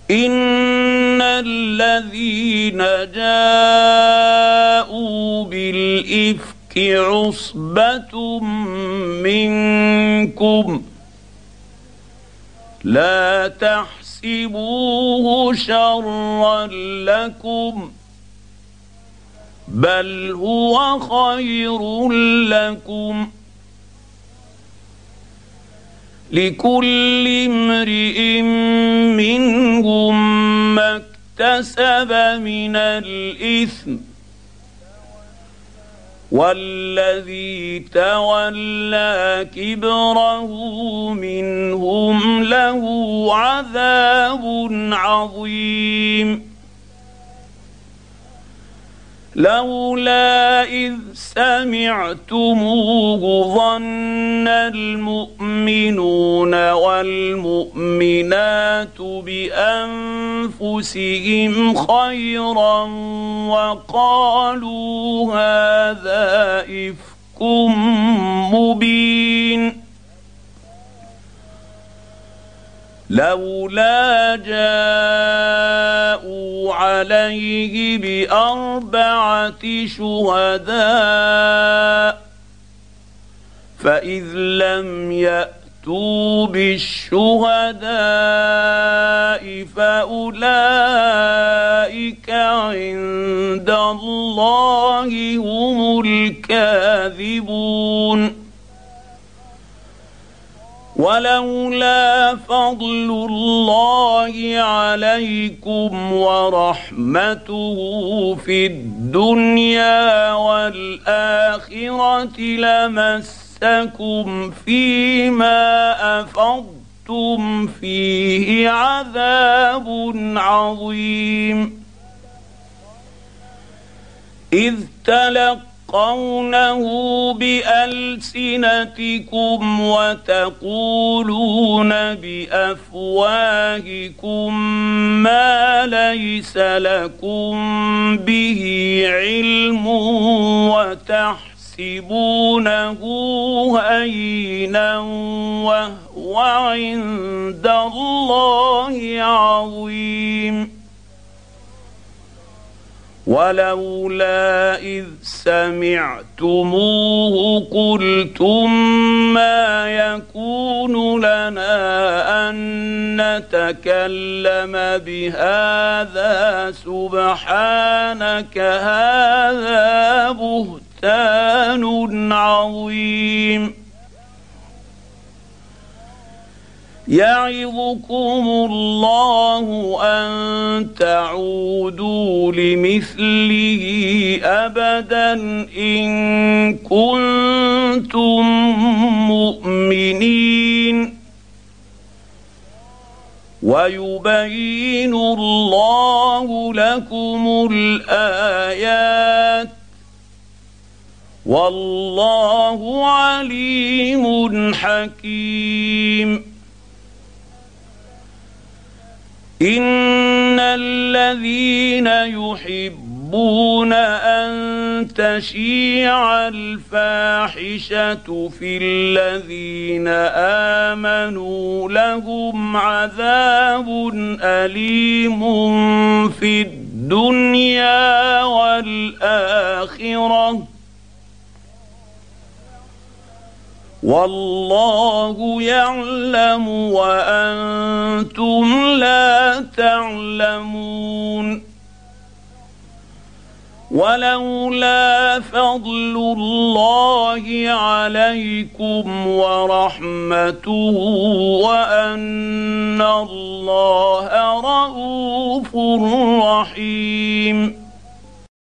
إن الذين جاءوا بالإفك عصبة منكم لا تحسبوه شرا لكم بل هو خير لكم لكل امرئ منهم ما اكتسب من الإثم والذي تولى كبره منهم له عذاب عظيم لولا إذ سمعتموه ظن المؤمنون والمؤمنات بأنفسهم خيرا وقالوا هذا إفك مبين لولا جاءوا عليه بأربعة شهداء فإذ لم يأتوا بالشهداء فأولئك عند الله هم الكاذبون ولولا فضل الله عليكم ورحمته في الدنيا والآخرة لمسكم فيما أفضتم فيه عذاب عظيم إذ تلقونه بألسنتكم وتقولون بأفواهكم ما ليس لكم به علم وتحسبونه هينا وهو عند الله عظيم ولولا إذ سمعتموه قلتم ما يكون لنا أن نتكلم بهذا سبحانك هذا بهتان عظيم يعظكم الله أن تعودوا لمثله أبدا إن كنتم مؤمنين ويبين الله لكم الآيات والله عليم حكيم إن الذين يحبون أن تشيع الفاحشة في الذين آمنوا لهم عذاب أليم في الدنيا والآخرة والله يعلم وأنتم لا تعلمون ولولا فضل الله عليكم ورحمته وأن الله رءوف رحيم